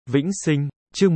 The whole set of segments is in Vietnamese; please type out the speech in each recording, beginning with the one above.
Vĩnh sinh, chương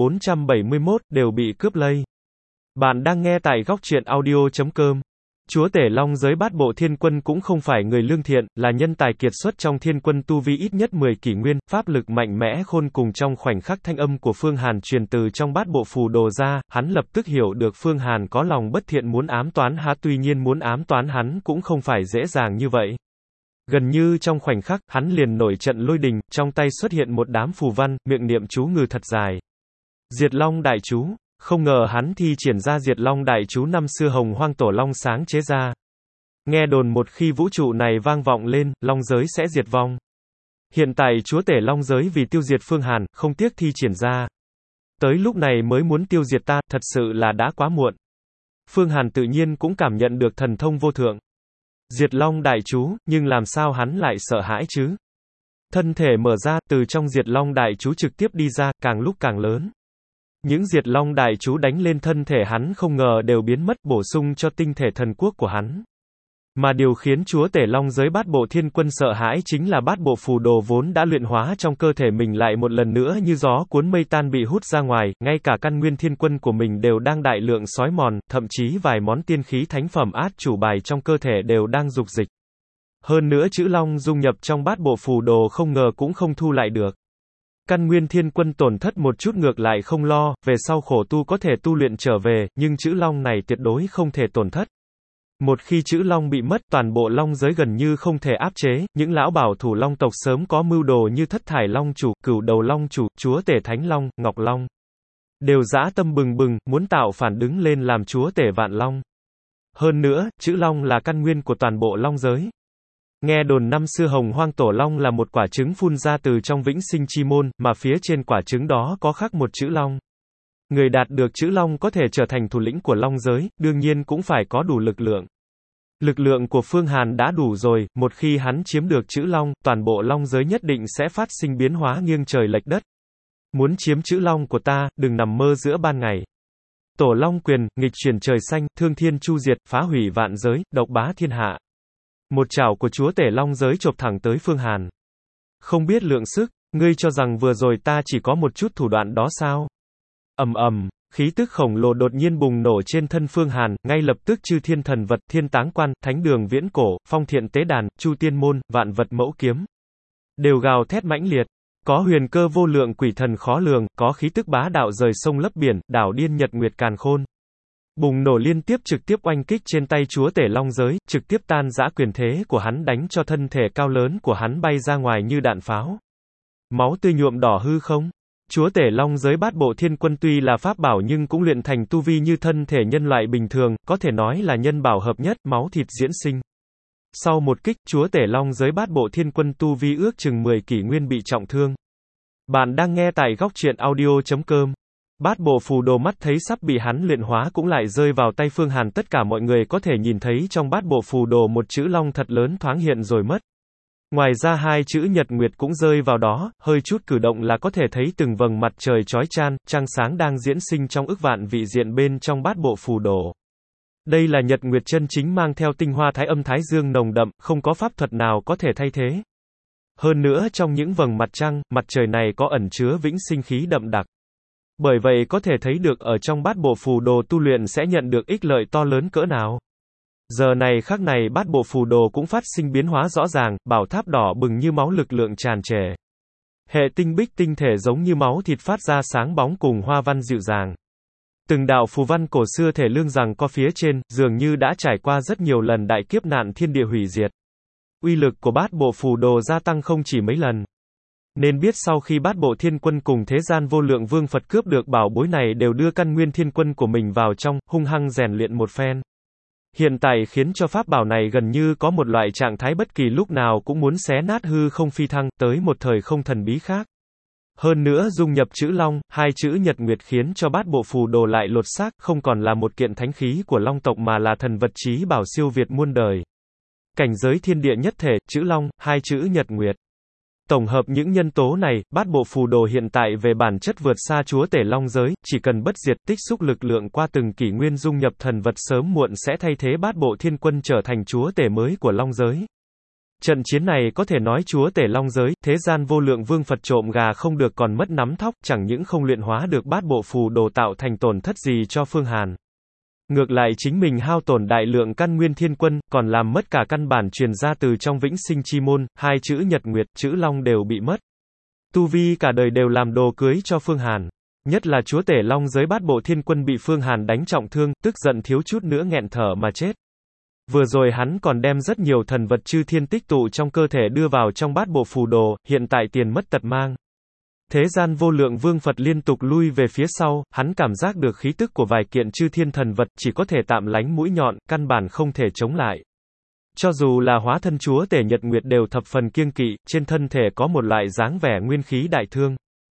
1471, đều bị cướp lây. Bạn đang nghe tại góc truyện audio.com. Chúa tể Long giới bát bộ thiên quân cũng không phải người lương thiện, là nhân tài kiệt xuất trong thiên quân tu vi ít nhất 10 kỷ nguyên, pháp lực mạnh mẽ khôn cùng. Trong khoảnh khắc thanh âm của Phương Hàn truyền từ trong bát bộ phù đồ ra, hắn lập tức hiểu được Phương Hàn có lòng bất thiện muốn ám toán hắn, tuy nhiên muốn ám toán hắn cũng không phải dễ dàng như vậy. Gần như trong khoảnh khắc, hắn liền nổi trận lôi đình, trong tay xuất hiện một đám phù văn, miệng niệm chú ngừ thật dài. Diệt Long đại chú, không ngờ hắn thi triển ra Diệt Long đại chú năm xưa Hồng Hoang Tổ Long sáng chế ra. Nghe đồn một khi vũ trụ này vang vọng lên, Long giới sẽ diệt vong. Hiện tại chúa tể Long giới vì tiêu diệt Phương Hàn, không tiếc thi triển ra. Tới lúc này mới muốn tiêu diệt ta, thật sự là đã quá muộn. Phương Hàn tự nhiên cũng cảm nhận được thần thông vô thượng. Diệt Long đại chú, nhưng làm sao hắn lại sợ hãi chứ? Thân thể mở ra, từ trong Diệt Long đại chú trực tiếp đi ra, càng lúc càng lớn. Những Diệt Long đại chú đánh lên thân thể hắn không ngờ đều biến mất, bổ sung cho tinh thể thần quốc của hắn. Mà điều khiến chúa tể Long giới bát bộ thiên quân sợ hãi chính là bát bộ phù đồ vốn đã luyện hóa trong cơ thể mình lại một lần nữa như gió cuốn mây tan bị hút ra ngoài, ngay cả căn nguyên thiên quân của mình đều đang đại lượng xói mòn, thậm chí vài món tiên khí thánh phẩm át chủ bài trong cơ thể đều đang dục dịch. Hơn nữa chữ Long dung nhập trong bát bộ phù đồ không ngờ cũng không thu lại được. Căn nguyên thiên quân tổn thất một chút ngược lại không lo, về sau khổ tu có thể tu luyện trở về, nhưng chữ Long này tuyệt đối không thể tổn thất. Một khi chữ Long bị mất, toàn bộ Long giới gần như không thể áp chế, những lão bảo thủ Long tộc sớm có mưu đồ như Thất Thải Long chủ, Cửu Đầu Long chủ, chúa tể Thánh Long, Ngọc Long. Đều dã tâm bừng bừng, muốn tạo phản đứng lên làm chúa tể Vạn Long. Hơn nữa, chữ Long là căn nguyên của toàn bộ Long giới. Nghe đồn năm xưa Hồng Hoang Tổ Long là một quả trứng phun ra từ trong Vĩnh Sinh Chi Môn, mà phía trên quả trứng đó có khắc một chữ Long. Người đạt được chữ Long có thể trở thành thủ lĩnh của Long giới, đương nhiên cũng phải có đủ lực lượng. Lực lượng của Phương Hàn đã đủ rồi, một khi hắn chiếm được chữ Long, toàn bộ Long giới nhất định sẽ phát sinh biến hóa nghiêng trời lệch đất. Muốn chiếm chữ Long của ta, đừng nằm mơ giữa ban ngày. Tổ Long quyền, nghịch chuyển trời xanh, thương thiên chu diệt, phá hủy vạn giới, độc bá thiên hạ. Một chảo của chúa tể Long giới chộp thẳng tới Phương Hàn. Không biết lượng sức, ngươi cho rằng vừa rồi ta chỉ có một chút thủ đoạn đó sao? Ầm ầm, khí tức khổng lồ đột nhiên bùng nổ trên thân Phương Hàn, ngay lập tức chư thiên thần vật, thiên táng quan, thánh đường viễn cổ, phong thiện tế đàn, chu tiên môn, vạn vật mẫu kiếm. Đều gào thét mãnh liệt. Có huyền cơ vô lượng quỷ thần khó lường, có khí tức bá đạo rời sông lấp biển, đảo điên nhật nguyệt càn khôn. Bùng nổ liên tiếp trực tiếp oanh kích trên tay chúa tể Long giới, trực tiếp tan rã quyền thế của hắn đánh cho thân thể cao lớn của hắn bay ra ngoài như đạn pháo. Máu tươi nhuộm đỏ hư không? Chúa tể Long giới bát bộ thiên quân tuy là pháp bảo nhưng cũng luyện thành tu vi như thân thể nhân loại bình thường, có thể nói là nhân bảo hợp nhất, máu thịt diễn sinh. Sau một kích, chúa tể Long giới bát bộ thiên quân tu vi ước chừng 10 kỷ nguyên bị trọng thương. Bạn đang nghe tại góc truyện audio.com. Bát bộ phù đồ mắt thấy sắp bị hắn luyện hóa cũng lại rơi vào tay Phương Hàn, tất cả mọi người có thể nhìn thấy trong bát bộ phù đồ một chữ Long thật lớn thoáng hiện rồi mất. Ngoài ra hai chữ Nhật Nguyệt cũng rơi vào đó, hơi chút cử động là có thể thấy từng vầng mặt trời chói chang, trăng sáng đang diễn sinh trong ức vạn vị diện bên trong bát bộ phù đồ. Đây là Nhật Nguyệt chân chính mang theo tinh hoa thái âm thái dương nồng đậm, không có pháp thuật nào có thể thay thế. Hơn nữa trong những vầng mặt trăng, mặt trời này có ẩn chứa vĩnh sinh khí đậm đặc. Bởi vậy có thể thấy được ở trong bát bộ phù đồ tu luyện sẽ nhận được ích lợi to lớn cỡ nào. Giờ này khắc này bát bộ phù đồ cũng phát sinh biến hóa rõ ràng, bảo tháp đỏ bừng như máu lực lượng tràn trề. Hệ tinh bích tinh thể giống như máu thịt phát ra sáng bóng cùng hoa văn dịu dàng. Từng đạo phù văn cổ xưa thể lương rằng có phía trên, dường như đã trải qua rất nhiều lần đại kiếp nạn thiên địa hủy diệt. Uy lực của bát bộ phù đồ gia tăng không chỉ mấy lần. Nên biết sau khi bát bộ thiên quân cùng thế gian vô lượng vương Phật cướp được bảo bối này đều đưa căn nguyên thiên quân của mình vào trong, hung hăng rèn luyện một phen. Hiện tại khiến cho pháp bảo này gần như có một loại trạng thái bất kỳ lúc nào cũng muốn xé nát hư không phi thăng, tới một thời không thần bí khác. Hơn nữa dung nhập chữ Long, hai chữ Nhật Nguyệt khiến cho bát bộ phù đồ lại lột xác, không còn là một kiện thánh khí của Long tộc mà là thần vật chí bảo siêu việt muôn đời. Cảnh giới thiên địa nhất thể, chữ Long, hai chữ Nhật Nguyệt. Tổng hợp những nhân tố này, bát bộ phù đồ hiện tại về bản chất vượt xa chúa tể Long giới, chỉ cần bất diệt tích xúc lực lượng qua từng kỷ nguyên dung nhập thần vật sớm muộn sẽ thay thế bát bộ thiên quân trở thành chúa tể mới của Long giới. Trận chiến này có thể nói chúa tể long giới, thế gian vô lượng vương Phật trộm gà không được còn mất nắm thóc, chẳng những không luyện hóa được bát bộ phù đồ tạo thành tổn thất gì cho Phương Hàn. Ngược lại chính mình hao tổn đại lượng căn nguyên thiên quân, còn làm mất cả căn bản truyền ra từ trong vĩnh sinh chi môn, hai chữ nhật nguyệt, chữ long đều bị mất. Tu vi cả đời đều làm đồ cưới cho Phương Hàn. Nhất là chúa tể long giới bát bộ thiên quân bị Phương Hàn đánh trọng thương, tức giận thiếu chút nữa nghẹn thở mà chết. Vừa rồi hắn còn đem rất nhiều thần vật chư thiên tích tụ trong cơ thể đưa vào trong bát bộ phù đồ, hiện tại tiền mất tật mang. Thế gian vô lượng vương Phật liên tục lui về phía sau, hắn cảm giác được khí tức của vài kiện chư thiên thần vật chỉ có thể tạm lánh mũi nhọn, căn bản không thể chống lại. Cho dù là hóa thân chúa tể nhật nguyệt đều thập phần kiêng kỵ, trên thân thể có một loại dáng vẻ nguyên khí đại thương.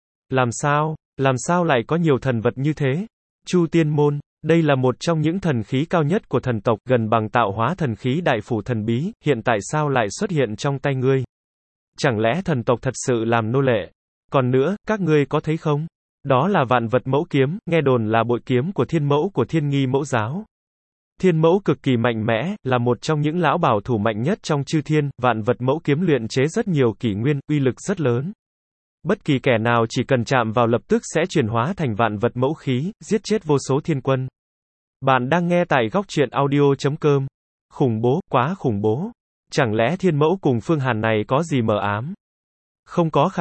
Làm sao lại có nhiều thần vật như thế? Chu Tiên Môn, đây là một trong những thần khí cao nhất của thần tộc, gần bằng tạo hóa thần khí đại phủ thần bí, hiện tại sao lại xuất hiện trong tay ngươi? Chẳng lẽ thần tộc thật sự làm nô lệ? Còn nữa, các ngươi có thấy không? Đó là vạn vật mẫu kiếm, nghe đồn là bội kiếm của thiên mẫu của Thiên Nghi mẫu giáo. Thiên mẫu cực kỳ mạnh mẽ, là một trong những lão bảo thủ mạnh nhất trong chư thiên, vạn vật mẫu kiếm luyện chế rất nhiều kỷ nguyên, uy lực rất lớn. Bất kỳ kẻ nào chỉ cần chạm vào lập tức sẽ chuyển hóa thành vạn vật mẫu khí, giết chết vô số thiên quân. Bạn đang nghe tại góc truyện audio.com. Khủng bố, quá khủng bố. Chẳng lẽ thiên mẫu cùng Phương Hàn này có gì mờ ám? Không có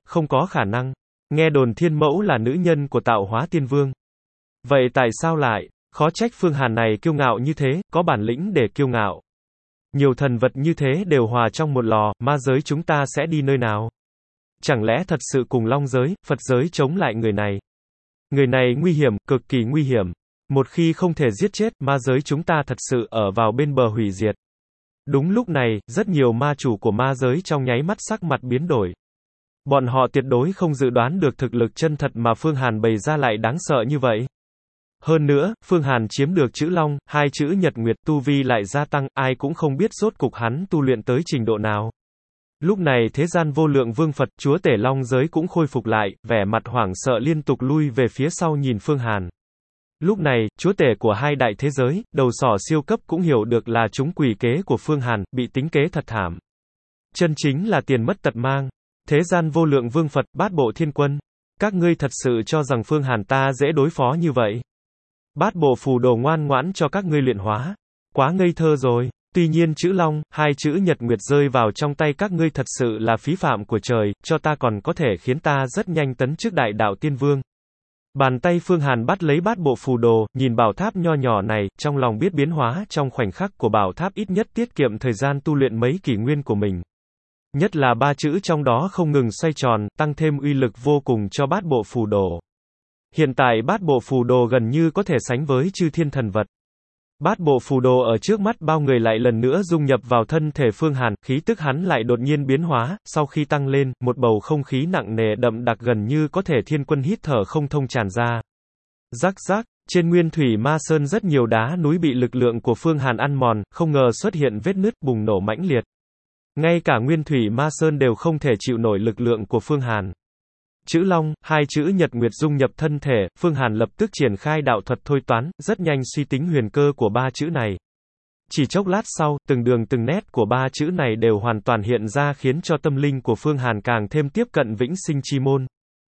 khả năng. Nghe đồn thiên mẫu là nữ nhân của tạo hóa tiên vương. Vậy tại sao lại? Khó trách Phương Hàn này kiêu ngạo như thế, có bản lĩnh để kiêu ngạo. Nhiều thần vật như thế đều hòa trong một lò, ma giới chúng ta sẽ đi nơi nào? Chẳng lẽ thật sự cùng long giới, Phật giới chống lại người này? Người này nguy hiểm, cực kỳ nguy hiểm. Một khi không thể giết chết, ma giới chúng ta thật sự ở vào bên bờ hủy diệt. Đúng lúc này, rất nhiều ma chủ của ma giới trong nháy mắt sắc mặt biến đổi. Bọn họ tuyệt đối không dự đoán được thực lực chân thật mà Phương Hàn bày ra lại đáng sợ như vậy. Hơn nữa, Phương Hàn chiếm được chữ long, hai chữ nhật nguyệt, tu vi lại gia tăng, ai cũng không biết rốt cục hắn tu luyện tới trình độ nào. Lúc này thế gian vô lượng vương Phật, chúa tể long giới cũng khôi phục lại, vẻ mặt hoảng sợ liên tục lui về phía sau nhìn Phương Hàn. Lúc này, chúa tể của hai đại thế giới, đầu sỏ siêu cấp cũng hiểu được là chúng quỷ kế của Phương Hàn, bị tính kế thật thảm. Chân chính là tiền mất tật mang. Thế gian vô lượng vương Phật, bát bộ thiên quân. Các ngươi thật sự cho rằng Phương Hàn ta dễ đối phó như vậy? Bát bộ phù đồ ngoan ngoãn cho các ngươi luyện hóa. Quá ngây thơ rồi. Tuy nhiên chữ long, hai chữ nhật nguyệt rơi vào trong tay các ngươi thật sự là phí phạm của trời, cho ta còn có thể khiến ta rất nhanh tấn chức đại đạo tiên vương. Bàn tay Phương Hàn bắt lấy bát bộ phù đồ, nhìn bảo tháp nho nhỏ này, trong lòng biết biến hóa trong khoảnh khắc của bảo tháp ít nhất tiết kiệm thời gian tu luyện mấy kỷ nguyên của mình. Nhất là ba chữ trong đó không ngừng xoay tròn, tăng thêm uy lực vô cùng cho bát bộ phù đồ. Hiện tại bát bộ phù đồ gần như có thể sánh với chư thiên thần vật. Bát bộ phù đồ ở trước mắt bao người lại lần nữa dung nhập vào thân thể Phương Hàn, khí tức hắn lại đột nhiên biến hóa, sau khi tăng lên, một bầu không khí nặng nề đậm đặc gần như có thể thiên quân hít thở không thông tràn ra. Rắc rắc, trên Nguyên Thủy Ma Sơn rất nhiều đá núi bị lực lượng của Phương Hàn ăn mòn, không ngờ xuất hiện vết nứt bùng nổ mãnh liệt. Ngay cả Nguyên Thủy Ma Sơn đều không thể chịu nổi lực lượng của Phương Hàn. Chữ long, hai chữ nhật nguyệt dung nhập thân thể, Phương Hàn lập tức triển khai đạo thuật thôi toán, rất nhanh suy tính huyền cơ của ba chữ này. Chỉ chốc lát sau, từng đường từng nét của ba chữ này đều hoàn toàn hiện ra khiến cho tâm linh của Phương Hàn càng thêm tiếp cận vĩnh sinh chi môn.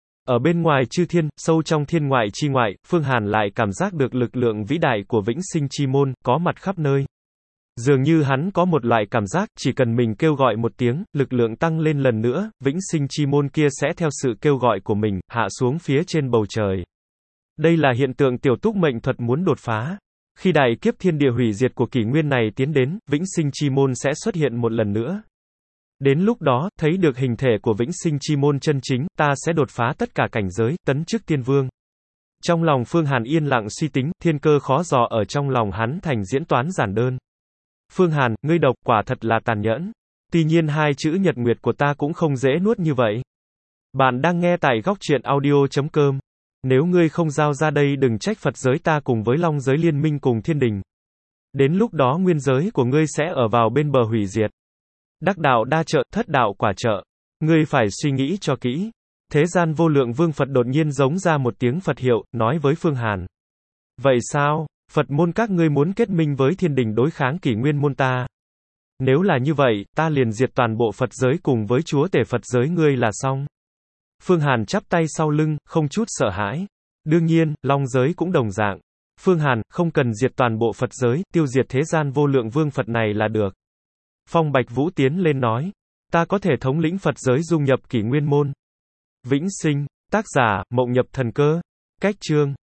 Ở bên ngoài chư thiên, sâu trong thiên ngoại chi ngoại, Phương Hàn lại cảm giác được lực lượng vĩ đại của vĩnh sinh chi môn, có mặt khắp nơi. Dường như hắn có một loại cảm giác, chỉ cần mình kêu gọi một tiếng, lực lượng tăng lên lần nữa, vĩnh sinh chi môn kia sẽ theo sự kêu gọi của mình, hạ xuống phía trên bầu trời. Đây là hiện tượng tiểu túc mệnh thuật muốn đột phá. Khi đại kiếp thiên địa hủy diệt của kỷ nguyên này tiến đến, vĩnh sinh chi môn sẽ xuất hiện một lần nữa. Đến lúc đó, thấy được hình thể của vĩnh sinh chi môn chân chính, ta sẽ đột phá tất cả cảnh giới, tấn chức tiên vương. Trong lòng Phương Hàn yên lặng suy tính, thiên cơ khó dò ở trong lòng hắn thành diễn toán giản đơn. Phương Hàn, ngươi độc quả thật là tàn nhẫn. Tuy nhiên hai chữ nhật nguyệt của ta cũng không dễ nuốt như vậy. Bạn đang nghe tại góc truyện audio.com. Nếu ngươi không giao ra đây đừng trách Phật giới ta cùng với long giới liên minh cùng thiên đình. Đến lúc đó nguyên giới của ngươi sẽ ở vào bên bờ hủy diệt. Đắc đạo đa trợ, thất đạo quả trợ. Ngươi phải suy nghĩ cho kỹ. Thế gian vô lượng vương Phật đột nhiên giống ra một tiếng Phật hiệu, nói với Phương Hàn. Vậy sao? Phật môn các ngươi muốn kết minh với thiên đình đối kháng kỷ nguyên môn ta. Nếu là như vậy, ta liền diệt toàn bộ Phật giới cùng với chúa tể Phật giới ngươi là xong. Phương Hàn chắp tay sau lưng, không chút sợ hãi. Đương nhiên, Long giới cũng đồng dạng. Phương Hàn, không cần diệt toàn bộ Phật giới, tiêu diệt thế gian vô lượng vương Phật này là được. Phong Bạch Vũ tiến lên nói. Ta có thể thống lĩnh Phật giới dung nhập kỷ nguyên môn. Vĩnh sinh, tác giả, Mộng Nhập Thần Cơ. Cách chương.